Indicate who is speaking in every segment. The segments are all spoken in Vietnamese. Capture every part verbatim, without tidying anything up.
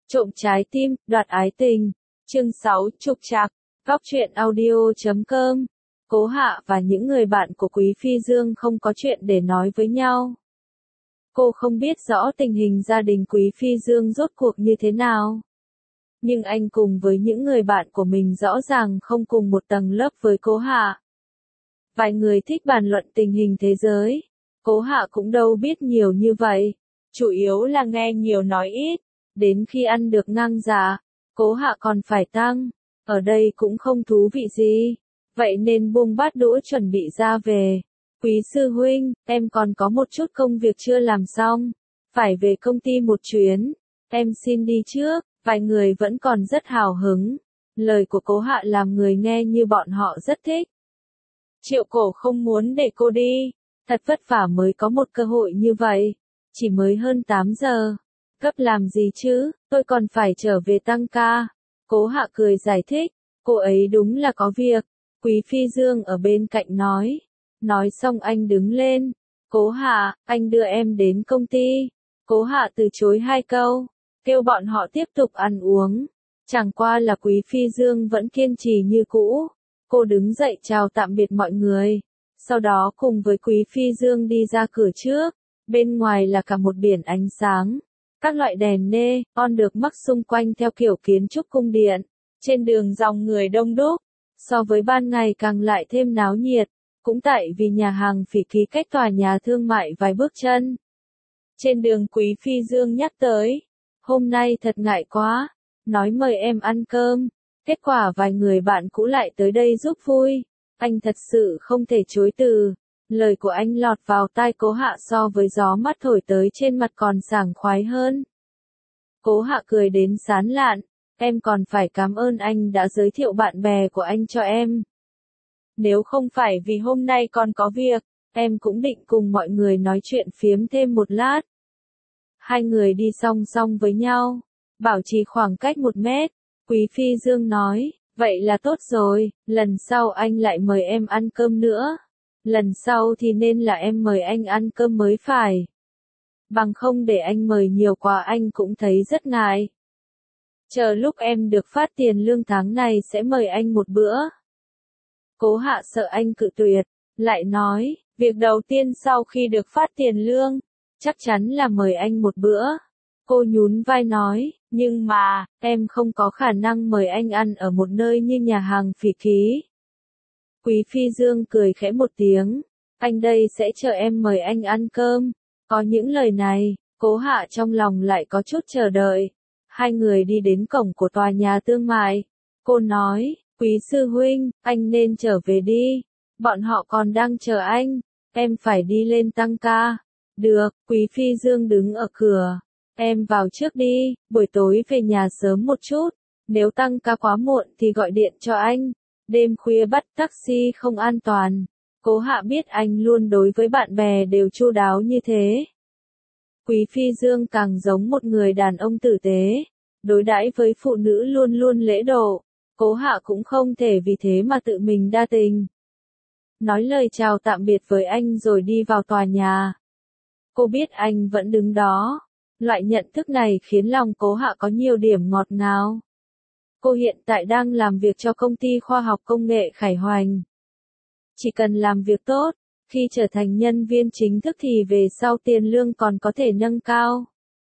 Speaker 1: Trộm trái tim, đoạt ái tình. Chương sáu, trục trặc. Góc truyện audio chấm com. Cố Hạ và những người bạn của Quý Phi Dương không có chuyện để nói với nhau. Cô không biết rõ tình hình gia đình Quý Phi Dương rốt cuộc như thế nào. Nhưng anh cùng với những người bạn của mình rõ ràng không cùng một tầng lớp với Cố Hạ. Vài người thích bàn luận tình hình thế giới. Cố Hạ cũng đâu biết nhiều như vậy. Chủ yếu là nghe nhiều nói ít. Đến khi ăn được ngang giá, Cố Hạ còn phải tăng. Ở đây cũng không thú vị gì. Vậy nên buông bát đũa chuẩn bị ra về. Quý sư huynh, em còn có một chút công việc chưa làm xong. Phải về công ty một chuyến. Em xin đi trước. Vài người vẫn còn rất hào hứng. Lời của Cố Hạ làm người nghe như bọn họ rất thích. Triệu Cổ không muốn để cô đi. Thật vất vả mới có một cơ hội như vậy. Chỉ mới hơn tám giờ. Gấp làm gì chứ, tôi còn phải trở về tăng ca. Cố Hạ cười giải thích. Cô ấy đúng là có việc. Quý Phi Dương ở bên cạnh nói. Nói xong anh đứng lên. Cố Hạ, anh đưa em đến công ty. Cố Hạ từ chối hai câu. Kêu bọn họ tiếp tục ăn uống. Chẳng qua là Quý Phi Dương vẫn kiên trì như cũ. Cô đứng dậy chào tạm biệt mọi người. Sau đó cùng với Quý Phi Dương đi ra cửa trước. Bên ngoài là cả một biển ánh sáng. Các loại đèn nê, on được mắc xung quanh theo kiểu kiến trúc cung điện. Trên đường dòng người đông đúc. So với ban ngày càng lại thêm náo nhiệt. Cũng tại vì nhà hàng Phỉ Ký cách tòa nhà thương mại vài bước chân. Trên đường Quý Phi Dương nhắc tới. Hôm nay thật ngại quá. Nói mời em ăn cơm. Kết quả vài người bạn cũ lại tới đây giúp vui. Anh thật sự không thể chối từ. Lời của anh lọt vào tai Cố Hạ so với gió mát thổi tới trên mặt còn sảng khoái hơn. Cố Hạ cười đến sán lạn. Em còn phải cảm ơn anh đã giới thiệu bạn bè của anh cho em. Nếu không phải vì hôm nay còn có việc, em cũng định cùng mọi người nói chuyện phiếm thêm một lát. Hai người đi song song với nhau. Bảo trì khoảng cách một mét. Quý Phi Dương nói, vậy là tốt rồi, lần sau anh lại mời em ăn cơm nữa. Lần sau thì nên là em mời anh ăn cơm mới phải. Bằng không để anh mời nhiều quá anh cũng thấy rất ngại. Chờ lúc em được phát tiền lương tháng này sẽ mời anh một bữa. Cố Hạ sợ anh cự tuyệt, lại nói, việc đầu tiên sau khi được phát tiền lương, chắc chắn là mời anh một bữa. Cô nhún vai nói, nhưng mà, em không có khả năng mời anh ăn ở một nơi như nhà hàng Phỉ Ký. Quý Phi Dương cười khẽ một tiếng, anh đây sẽ chờ em mời anh ăn cơm. Có những lời này, Cố Hạ trong lòng lại có chút chờ đợi. Hai người đi đến cổng của tòa nhà thương mại. Cô nói, Quý sư huynh, anh nên trở về đi. Bọn họ còn đang chờ anh. Em phải đi lên tăng ca. Được, Quý Phi Dương đứng ở cửa. Em vào trước đi, buổi tối về nhà sớm một chút. Nếu tăng ca quá muộn thì gọi điện cho anh. Đêm khuya bắt taxi không an toàn. Cố Hạ biết anh luôn đối với bạn bè đều chu đáo như thế. Quý Phi Dương càng giống một người đàn ông tử tế. Đối đãi với phụ nữ luôn luôn lễ độ. Cố Hạ cũng không thể vì thế mà tự mình đa tình. Nói lời chào tạm biệt với anh rồi đi vào tòa nhà. Cô biết anh vẫn đứng đó. Loại nhận thức này khiến lòng Cố Hạ có nhiều điểm ngọt ngào. Cô hiện tại đang làm việc cho công ty khoa học công nghệ Khải Hoành. Chỉ cần làm việc tốt, khi trở thành nhân viên chính thức thì về sau tiền lương còn có thể nâng cao.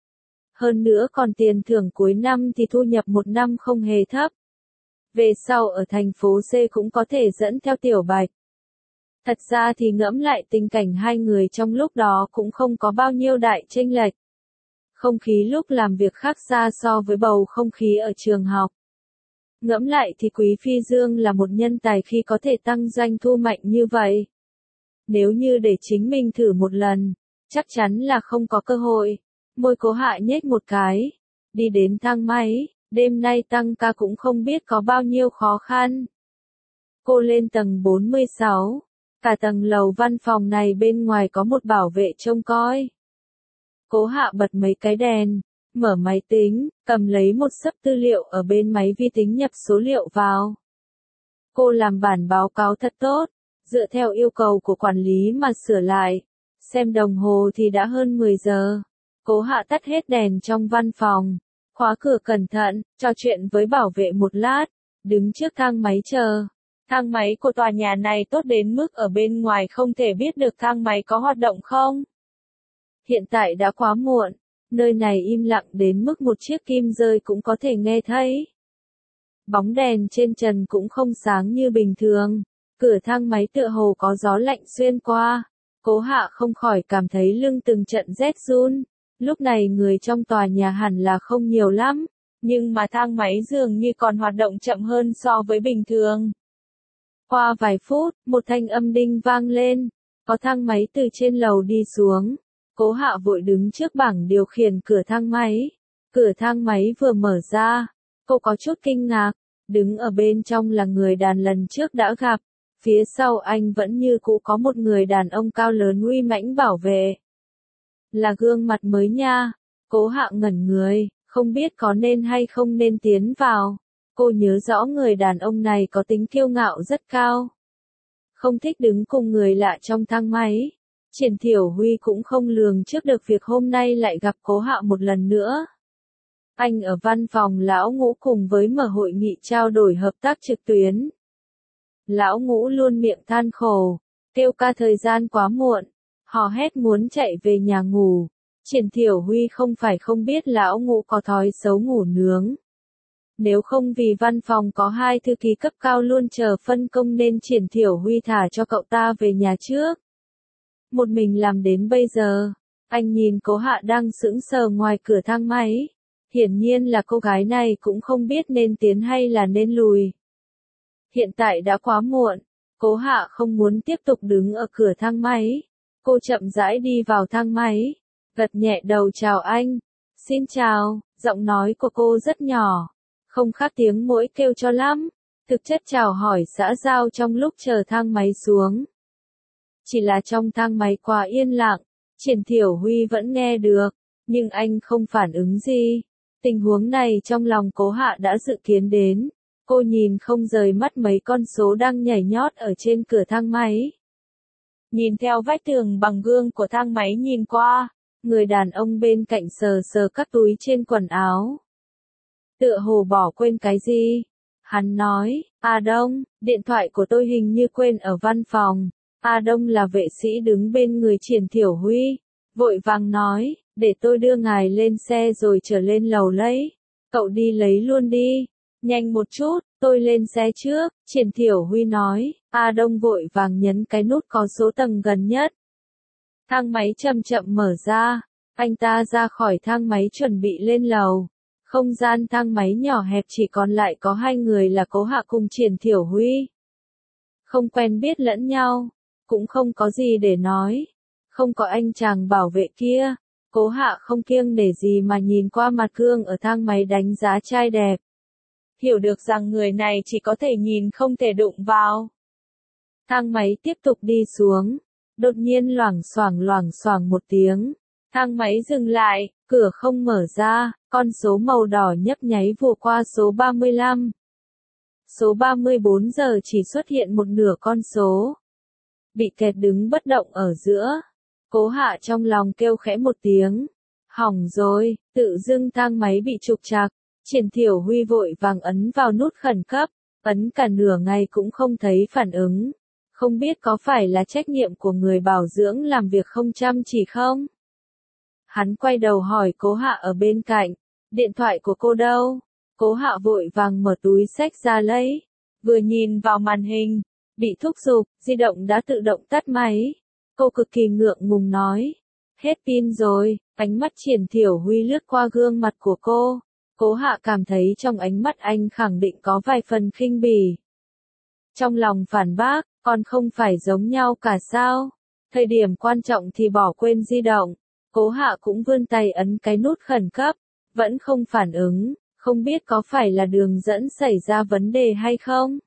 Speaker 1: Hơn nữa còn tiền thưởng cuối năm thì thu nhập một năm không hề thấp. Về sau ở thành phố C cũng có thể dẫn theo Tiểu Bạch. Thật ra thì ngẫm lại tình cảnh hai người trong lúc đó cũng không có bao nhiêu đại chênh lệch. Không khí lúc làm việc khác xa so với bầu không khí ở trường học. Ngẫm lại thì Quý Phi Dương là một nhân tài khi có thể tăng doanh thu mạnh như vậy. Nếu như để chính mình thử một lần, chắc chắn là không có cơ hội. Môi Cố Hạ nhếch một cái. Đi đến thang máy, đêm nay tăng ca cũng không biết có bao nhiêu khó khăn. Cô lên tầng bốn mươi sáu. Cả tầng lầu văn phòng này bên ngoài có một bảo vệ trông coi. Cố Hạ bật mấy cái đèn, mở máy tính, cầm lấy một xấp tư liệu ở bên máy vi tính nhập số liệu vào. Cô làm bản báo cáo thật tốt, dựa theo yêu cầu của quản lý mà sửa lại. Xem đồng hồ thì đã hơn mười giờ. Cố Hạ tắt hết đèn trong văn phòng. khóa cửa cẩn thận, trò chuyện với bảo vệ một lát, đứng trước thang máy chờ. Thang máy của tòa nhà này tốt đến mức ở bên ngoài không thể biết được thang máy có hoạt động không. Hiện tại đã quá muộn, nơi này im lặng đến mức một chiếc kim rơi cũng có thể nghe thấy. Bóng đèn trên trần cũng không sáng như bình thường, cửa thang máy tựa hồ có gió lạnh xuyên qua. Cố Hạ không khỏi cảm thấy lưng từng trận rét run. Lúc này người trong tòa nhà hẳn là không nhiều lắm, nhưng mà thang máy dường như còn hoạt động chậm hơn so với bình thường. Qua vài phút, một thanh âm đinh vang lên, có thang máy từ trên lầu đi xuống. Cố Hạ vội đứng trước bảng điều khiển cửa thang máy. Cửa thang máy vừa mở ra, cô có chút kinh ngạc, đứng ở bên trong là người đàn lần trước đã gặp. Phía sau anh vẫn như cũ có một người đàn ông cao lớn uy mãnh bảo vệ. Là gương mặt mới nha. Cố Hạ ngẩn người, không biết có nên hay không nên tiến vào. Cô nhớ rõ người đàn ông này có tính kiêu ngạo rất cao. Không thích đứng cùng người lạ trong thang máy. Triển Thiểu Huy cũng không lường trước được việc hôm nay lại gặp Cố Hạ một lần nữa. Anh ở văn phòng Lão Ngũ cùng với mở hội nghị trao đổi hợp tác trực tuyến. Lão Ngũ luôn miệng than khổ, kêu ca thời gian quá muộn, hò hét muốn chạy về nhà ngủ. Triển Thiểu Huy không phải không biết Lão Ngũ có thói xấu ngủ nướng. Nếu không vì văn phòng có hai thư ký cấp cao luôn chờ phân công nên Triển Thiểu Huy thả cho cậu ta về nhà trước. Một mình làm đến bây giờ, anh nhìn Cố Hạ đang sững sờ ngoài cửa thang máy. Hiển nhiên là cô gái này cũng không biết nên tiến hay là nên lùi. Hiện tại đã quá muộn, Cố Hạ không muốn tiếp tục đứng ở cửa thang máy. Cô chậm rãi đi vào thang máy, gật nhẹ đầu chào anh. Xin chào, giọng nói của cô rất nhỏ, không khác tiếng muỗi kêu cho lắm. Thực chất chào hỏi xã giao trong lúc chờ thang máy xuống. Chỉ là trong thang máy quá yên lặng, Triển Thiểu Huy vẫn nghe được, nhưng anh không phản ứng gì. Tình huống này trong lòng Cố Hạ đã dự kiến đến. Cô nhìn không rời mắt mấy con số đang nhảy nhót ở trên cửa thang máy. Nhìn theo vách tường bằng gương của thang máy nhìn qua, người đàn ông bên cạnh sờ sờ các túi trên quần áo. Tựa hồ bỏ quên cái gì? Hắn nói, A Đông, điện thoại của tôi hình như quên ở văn phòng. A Đông là vệ sĩ đứng bên người Triển Thiểu Huy, vội vàng nói, để tôi đưa ngài lên xe rồi trở lên lầu lấy. Cậu đi lấy luôn đi. Nhanh một chút, tôi lên xe trước, Triển Thiểu Huy nói. A Đông vội vàng nhấn cái nút có số tầng gần nhất. Thang máy chậm chậm mở ra, anh ta ra khỏi thang máy chuẩn bị lên lầu. Không gian thang máy nhỏ hẹp chỉ còn lại có hai người là Cố Hạ cùng Triển Thiểu Huy. Không quen biết lẫn nhau, cũng không có gì để nói. Không có anh chàng bảo vệ kia, Cố Hạ không kiêng nể gì mà nhìn qua mặt gương ở thang máy đánh giá trai đẹp. Hiểu được rằng người này chỉ có thể nhìn không thể đụng vào. Thang máy tiếp tục đi xuống, đột nhiên loảng xoảng loảng xoảng một tiếng. Thang máy dừng lại, cửa không mở ra, con số màu đỏ nhấp nháy vụt qua số ba mươi lăm. Số ba mươi bốn giờ chỉ xuất hiện một nửa con số. Bị kẹt đứng bất động ở giữa. Cố Hạ trong lòng kêu khẽ một tiếng. Hỏng rồi, tự dưng thang máy bị trục trặc. Triển Thiểu Huy vội vàng ấn vào nút khẩn cấp, ấn cả nửa ngày cũng không thấy phản ứng. Không biết có phải là trách nhiệm của người bảo dưỡng làm việc không chăm chỉ không? Hắn quay đầu hỏi Cố Hạ ở bên cạnh, điện thoại của cô đâu? Cố Hạ vội vàng mở túi xách ra lấy, vừa nhìn vào màn hình, bị thúc giục, di động đã tự động tắt máy. Cô cực kỳ ngượng ngùng nói, hết pin rồi. Ánh mắt Triển Thiểu Huy lướt qua gương mặt của cô. Cố Hạ cảm thấy trong ánh mắt anh khẳng định có vài phần khinh bỉ. Trong lòng phản bác, còn không phải giống nhau cả sao? Thời điểm quan trọng thì bỏ quên di động. Cố Hạ cũng vươn tay ấn cái nút khẩn cấp, vẫn không phản ứng, không biết có phải là đường dẫn xảy ra vấn đề hay không?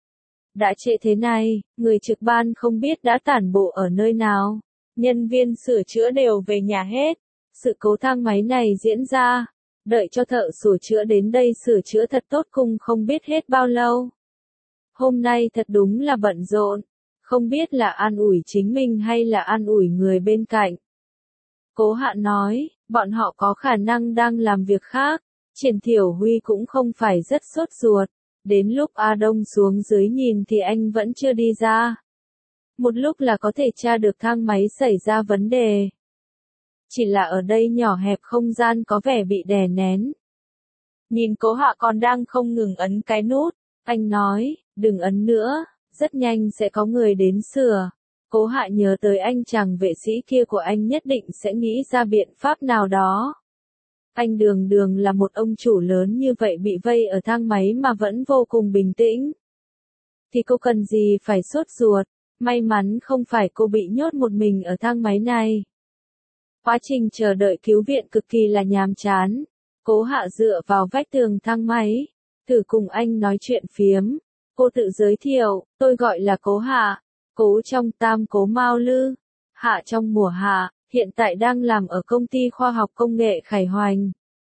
Speaker 1: Đã trễ thế này, người trực ban không biết đã tản bộ ở nơi nào. Nhân viên sửa chữa đều về nhà hết. Sự cố thang máy này diễn ra, đợi cho thợ sửa chữa đến đây sửa chữa thật tốt cùng không biết hết bao lâu. Hôm nay thật đúng là bận rộn, không biết là an ủi chính mình hay là an ủi người bên cạnh. Cố Hạ nói, bọn họ có khả năng đang làm việc khác, Triển Thiểu Huy cũng không phải rất sốt ruột, đến lúc A Đông xuống dưới nhìn thì anh vẫn chưa đi ra. Một lúc là có thể tra được thang máy xảy ra vấn đề. Chỉ là ở đây nhỏ hẹp không gian có vẻ bị đè nén. Nhìn Cố Hạ còn đang không ngừng ấn cái nút, anh nói, đừng ấn nữa, rất nhanh sẽ có người đến sửa. Cố Hạ nhớ tới anh chàng vệ sĩ kia của anh nhất định sẽ nghĩ ra biện pháp nào đó. Anh đường đường là một ông chủ lớn như vậy bị vây ở thang máy mà vẫn vô cùng bình tĩnh. Thì cô cần gì phải sốt ruột, may mắn không phải cô bị nhốt một mình ở thang máy này. Quá trình chờ đợi cứu viện cực kỳ là nhàm chán. Cố Hạ dựa vào vách tường thang máy, thử cùng anh nói chuyện phiếm. Cô tự giới thiệu, tôi gọi là Cố Hạ, Cố trong Tam Cố Mao Lư, Hạ trong mùa hạ, hiện tại đang làm ở công ty khoa học công nghệ Khải Hoành.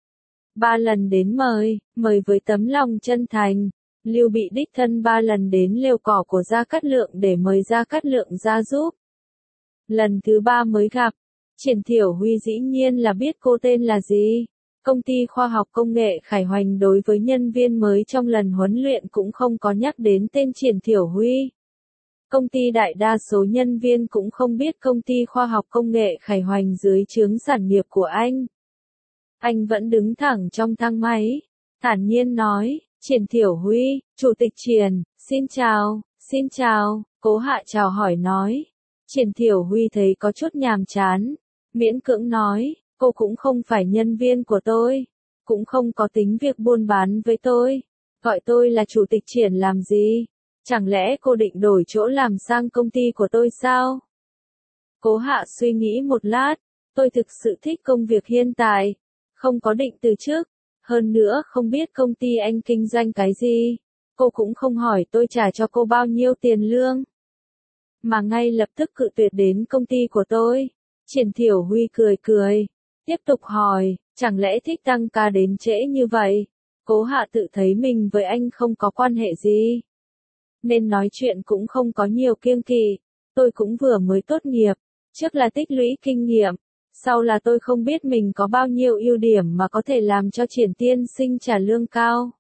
Speaker 1: Ba lần đến mời, mời với tấm lòng chân thành. Lưu Bị đích thân ba lần đến lều cỏ của Gia Cát Lượng để mời Gia Cát Lượng ra giúp. Lần thứ ba mới gặp, Triển Thiểu Huy dĩ nhiên là biết cô tên là gì. Công ty khoa học công nghệ Khải Hoành đối với nhân viên mới trong lần huấn luyện cũng không có nhắc đến tên Triển Thiểu Huy. Công ty đại đa số nhân viên cũng không biết công ty khoa học công nghệ Khải Hoành dưới trướng sản nghiệp của anh. Anh vẫn đứng thẳng trong thang máy, thản nhiên nói, Triển Thiểu Huy, Chủ tịch Triển, xin chào, xin chào, Cố Hạ chào hỏi nói. Triển Thiểu Huy thấy có chút nhàm chán, miễn cưỡng nói, cô cũng không phải nhân viên của tôi, cũng không có tính việc buôn bán với tôi, gọi tôi là Chủ tịch Triển làm gì, chẳng lẽ cô định đổi chỗ làm sang công ty của tôi sao? Cố Hạ suy nghĩ một lát, tôi thực sự thích công việc hiện tại, không có định từ chức, hơn nữa không biết công ty anh kinh doanh cái gì, cô cũng không hỏi tôi trả cho cô bao nhiêu tiền lương, mà ngay lập tức cự tuyệt đến công ty của tôi. Triển Thiểu Huy cười cười, tiếp tục hỏi, chẳng lẽ thích tăng ca đến trễ như vậy? Cố Hạ tự thấy mình với anh không có quan hệ gì, nên nói chuyện cũng không có nhiều kiêng kỵ. Tôi cũng vừa mới tốt nghiệp, trước là tích lũy kinh nghiệm, sau là tôi không biết mình có bao nhiêu ưu điểm mà có thể làm cho Triển tiên sinh trả lương cao.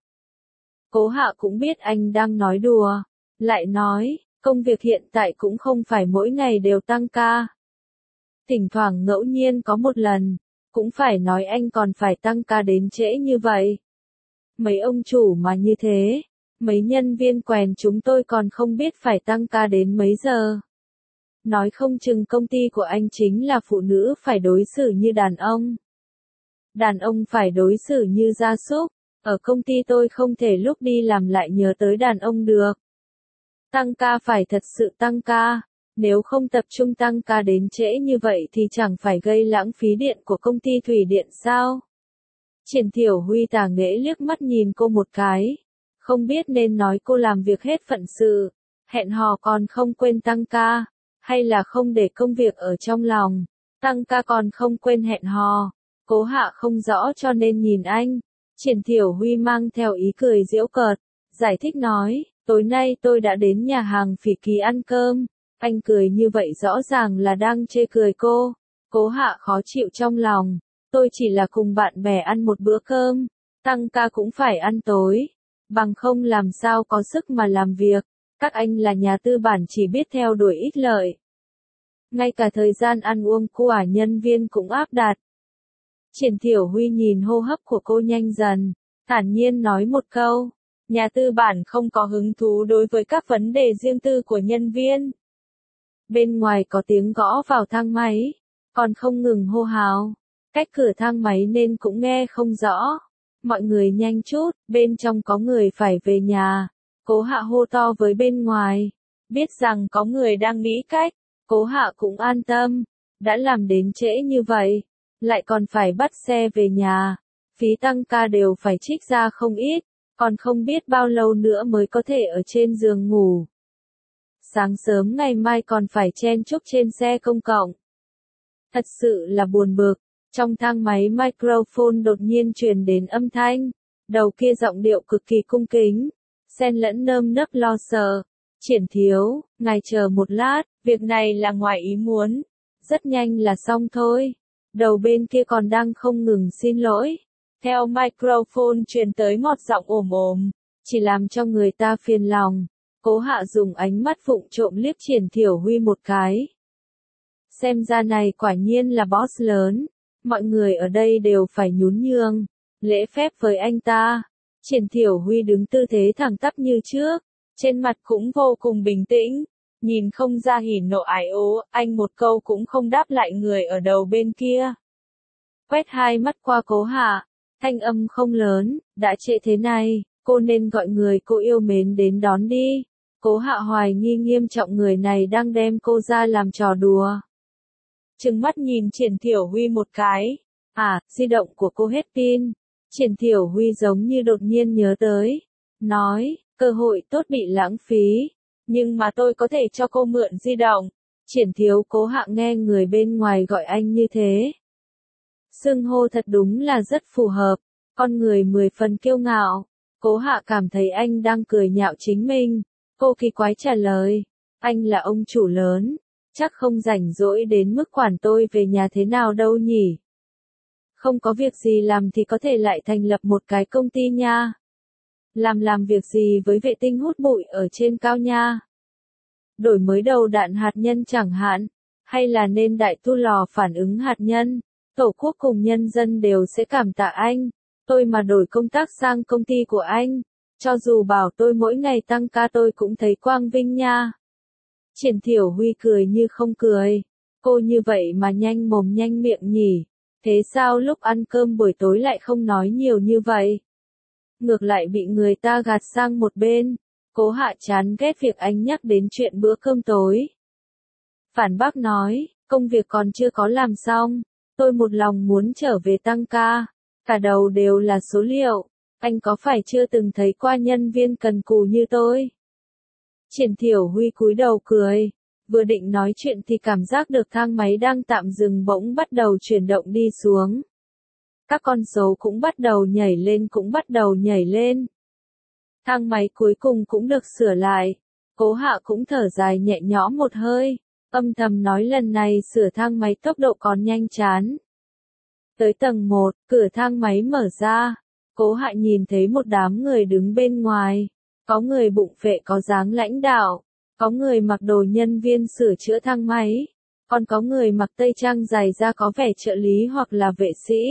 Speaker 1: Cố Hạ cũng biết anh đang nói đùa, lại nói, công việc hiện tại cũng không phải mỗi ngày đều tăng ca. Thỉnh thoảng ngẫu nhiên có một lần, cũng phải nói anh còn phải tăng ca đến trễ như vậy. Mấy ông chủ mà như thế, mấy nhân viên quèn chúng tôi còn không biết phải tăng ca đến mấy giờ. Nói không chừng công ty của anh chính là phụ nữ phải đối xử như đàn ông. Đàn ông phải đối xử như gia súc, ở công ty tôi không thể lúc đi làm lại nhớ tới đàn ông được. Tăng ca phải thật sự tăng ca, nếu không tập trung tăng ca đến trễ như vậy thì chẳng phải gây lãng phí điện của công ty thủy điện sao? Triển Thiểu Huy tà nghễ liếc mắt nhìn cô một cái, không biết nên nói cô làm việc hết phận sự, hẹn hò còn không quên tăng ca, hay là không để công việc ở trong lòng, tăng ca còn không quên hẹn hò. Cố Hạ không rõ cho nên nhìn anh. Triển Thiểu Huy mang theo ý cười giễu cợt, giải thích nói, tối nay tôi đã đến nhà hàng Phỉ Kỳ ăn cơm. Anh cười như vậy rõ ràng là đang chê cười cô. Cố Hạ khó chịu trong lòng, tôi chỉ là cùng bạn bè ăn một bữa cơm, tăng ca cũng phải ăn tối, bằng không làm sao có sức mà làm việc. Các anh là nhà tư bản chỉ biết theo đuổi ích lợi. Ngay cả thời gian ăn uống của nhân viên cũng áp đặt. Triển Thiểu Huy nhìn hô hấp của cô nhanh dần, thản nhiên nói một câu, nhà tư bản không có hứng thú đối với các vấn đề riêng tư của nhân viên. Bên ngoài có tiếng gõ vào thang máy, còn không ngừng hô hào, cách cửa thang máy nên cũng nghe không rõ. Mọi người nhanh chút, bên trong có người phải về nhà. Cố Hạ hô to với bên ngoài, biết rằng có người đang nghĩ cách, Cố Hạ cũng an tâm, đã làm đến trễ như vậy, lại còn phải bắt xe về nhà, phí tăng ca đều phải trích ra không ít, còn không biết bao lâu nữa mới có thể ở trên giường ngủ. Sáng sớm ngày mai còn phải chen chúc trên xe công cộng. Thật sự là buồn bực, trong thang máy microphone đột nhiên truyền đến âm thanh, đầu kia giọng điệu cực kỳ cung kính, xen lẫn nơm nớp lo sợ. Triển thiếu, ngài chờ một lát, việc này là ngoài ý muốn, rất nhanh là xong thôi. Đầu bên kia còn đang không ngừng xin lỗi. Theo microphone truyền tới một giọng ồm ồm, chỉ làm cho người ta phiền lòng. Cố Hạ dùng ánh mắt vụng trộm liếc Triển Thiểu Huy một cái. Xem ra này quả nhiên là boss lớn, mọi người ở đây đều phải nhún nhường, lễ phép với anh ta. Triển Thiểu Huy đứng tư thế thẳng tắp như trước, trên mặt cũng vô cùng bình tĩnh, nhìn không ra hỉ nộ ái ố, anh một câu cũng không đáp lại người ở đầu bên kia. Quét hai mắt qua Cố Hạ, thanh âm không lớn, đã trễ thế này, cô nên gọi người cô yêu mến đến đón đi. Cố Hạ hoài nghi nghiêm trọng người này đang đem cô ra làm trò đùa. Trừng mắt nhìn Triển Thiểu Huy một cái. À, di động của cô hết pin. Triển Thiểu Huy giống như đột nhiên nhớ tới. Nói, cơ hội tốt bị lãng phí. Nhưng mà tôi có thể cho cô mượn di động. Triển Thiếu Cố Hạ nghe người bên ngoài gọi anh như thế. Xưng hô thật đúng là rất phù hợp. Con người mười phần kiêu ngạo. Cố Hạ cảm thấy anh đang cười nhạo chính mình. Cô kỳ quái trả lời. Anh là ông chủ lớn. Chắc không rảnh rỗi đến mức quản tôi về nhà thế nào đâu nhỉ. Không có việc gì làm thì có thể lại thành lập một cái công ty nha. Làm làm việc gì với vệ tinh hút bụi ở trên cao nha. Đổi mới đầu đạn hạt nhân chẳng hạn. Hay là nên đại tu lò phản ứng hạt nhân. Tổ quốc cùng nhân dân đều sẽ cảm tạ anh. Tôi mà đổi công tác sang công ty của anh. Cho dù bảo tôi mỗi ngày tăng ca tôi cũng thấy quang vinh nha. Triển Thiểu Huy cười như không cười. Cô như vậy mà nhanh mồm nhanh miệng nhỉ. Thế sao lúc ăn cơm buổi tối lại không nói nhiều như vậy? Ngược lại bị người ta gạt sang một bên. Cố Hạ chán ghét việc anh nhắc đến chuyện bữa cơm tối. Phản bác nói, công việc còn chưa có làm xong. Tôi một lòng muốn trở về tăng ca. Cả đầu đều là số liệu. Anh có phải chưa từng thấy qua nhân viên cần cù như tôi? Triển Thiểu Huy cúi đầu cười. Vừa định nói chuyện thì cảm giác được thang máy đang tạm dừng bỗng bắt đầu chuyển động đi xuống. Các con số cũng bắt đầu nhảy lên cũng bắt đầu nhảy lên. Thang máy cuối cùng cũng được sửa lại. Cố Hạ cũng thở dài nhẹ nhõm một hơi. Âm thầm nói lần này sửa thang máy tốc độ còn nhanh chán. Tới tầng một, cửa thang máy mở ra. Cố Hạ nhìn thấy một đám người đứng bên ngoài. Có người bụng phệ có dáng lãnh đạo. Có người mặc đồ nhân viên sửa chữa thang máy. Còn có người mặc tây trang dài da có vẻ trợ lý hoặc là vệ sĩ.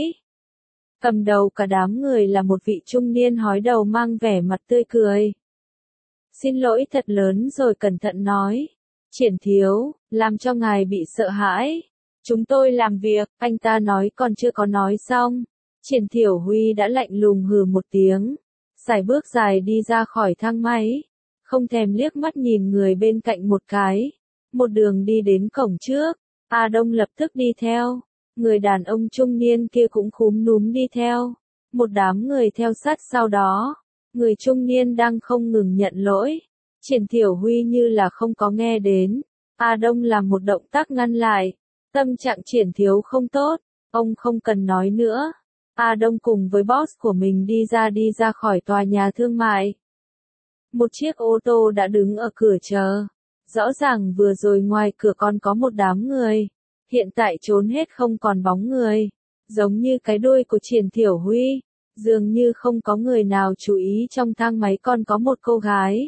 Speaker 1: Cầm đầu cả đám người là một vị trung niên hói đầu mang vẻ mặt tươi cười. Xin lỗi thật lớn rồi cẩn thận nói. Triển Thiếu, làm cho ngài bị sợ hãi. Chúng tôi làm việc, anh ta nói còn chưa có nói xong. Triển Thiểu Huy đã lạnh lùng hừ một tiếng. Sải bước dài đi ra khỏi thang máy. Không thèm liếc mắt nhìn người bên cạnh một cái. Một đường đi đến cổng trước. A Đông lập tức đi theo. Người đàn ông trung niên kia cũng khúm núm đi theo. Một đám người theo sát sau đó. Người trung niên đang không ngừng nhận lỗi. Triển Thiểu Huy như là không có nghe đến. A Đông làm một động tác ngăn lại. Tâm trạng Triển Thiếu không tốt. Ông không cần nói nữa. A Đông cùng với boss của mình đi ra đi ra khỏi tòa nhà thương mại. Một chiếc ô tô đã đứng ở cửa chờ. Rõ ràng vừa rồi ngoài cửa còn có một đám người. Hiện tại trốn hết không còn bóng người. Giống như cái đuôi của Triển Thiểu Huy. Dường như không có người nào chú ý trong thang máy còn có một cô gái.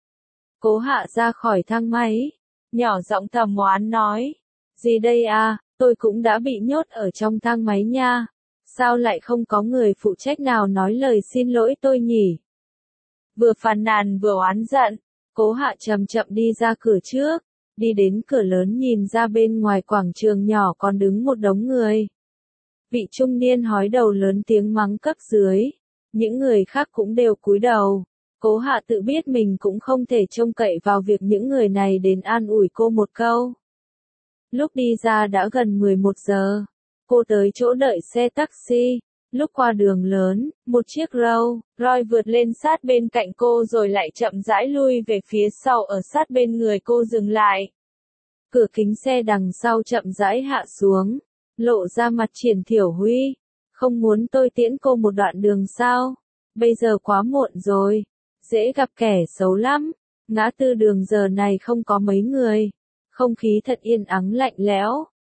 Speaker 1: Cố Hạ ra khỏi thang máy. Nhỏ giọng thầm oán nói. Gì đây à, tôi cũng đã bị nhốt ở trong thang máy nha. Sao lại không có người phụ trách nào nói lời xin lỗi tôi nhỉ? Vừa phàn nàn vừa oán giận, Cố Hạ chậm chậm đi ra cửa trước, đi đến cửa lớn nhìn ra bên ngoài quảng trường nhỏ còn đứng một đống người. Vị trung niên hói đầu lớn tiếng mắng cấp dưới, những người khác cũng đều cúi đầu. Cố Hạ tự biết mình cũng không thể trông cậy vào việc những người này đến an ủi cô một câu. Lúc đi ra đã gần mười một giờ. Cô tới chỗ đợi xe taxi. Lúc qua đường lớn, một chiếc Rolls Royce vượt lên sát bên cạnh cô rồi lại chậm rãi lui về phía sau ở sát bên người cô dừng lại. Cửa kính xe đằng sau chậm rãi hạ xuống, lộ ra mặt Triển Thiểu Huy. Không muốn tôi tiễn cô một đoạn đường sao? Bây giờ quá muộn rồi. Dễ gặp kẻ xấu lắm. Ngã tư đường giờ này không có mấy người. Không khí thật yên ắng lạnh lẽo.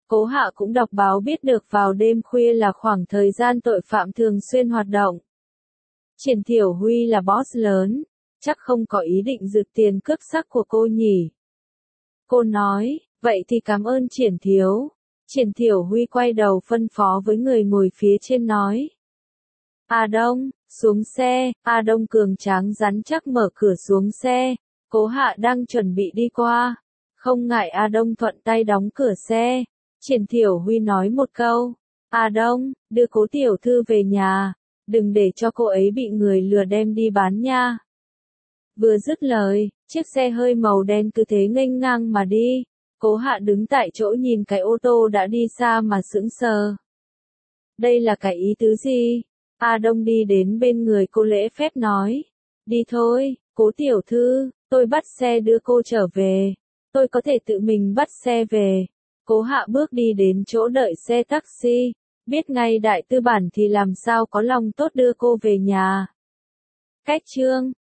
Speaker 1: Cố Hạ cũng đọc báo biết được vào đêm khuya là khoảng thời gian tội phạm thường xuyên hoạt động. Triển Thiểu Huy là boss lớn, chắc không có ý định rượt tiền cướp sắc của cô nhỉ. Cô nói, vậy thì cảm ơn Triển thiếu. Triển Thiểu Huy quay đầu phân phó với người ngồi phía trên nói. A Đông, xuống xe. A Đông cường tráng rắn chắc mở cửa xuống xe. Cố Hạ đang chuẩn bị đi qua. Không ngại A Đông thuận tay đóng cửa xe. Triển Thiểu Huy nói một câu. A Đông, đưa Cố tiểu thư về nhà. Đừng để cho cô ấy bị người lừa đem đi bán nha. Vừa dứt lời, chiếc xe hơi màu đen cứ thế nghênh ngang mà đi. Cố Hạ đứng tại chỗ nhìn cái ô tô đã đi xa mà sững sờ. Đây là cái ý tứ gì? A Đông đi đến bên người cô lễ phép nói. Đi thôi, Cố tiểu thư, tôi bắt xe đưa cô trở về. Tôi có thể tự mình bắt xe về. Cố Hạ bước đi đến chỗ đợi xe taxi. Biết ngay đại tư bản thì làm sao có lòng tốt đưa cô về nhà. Cách chương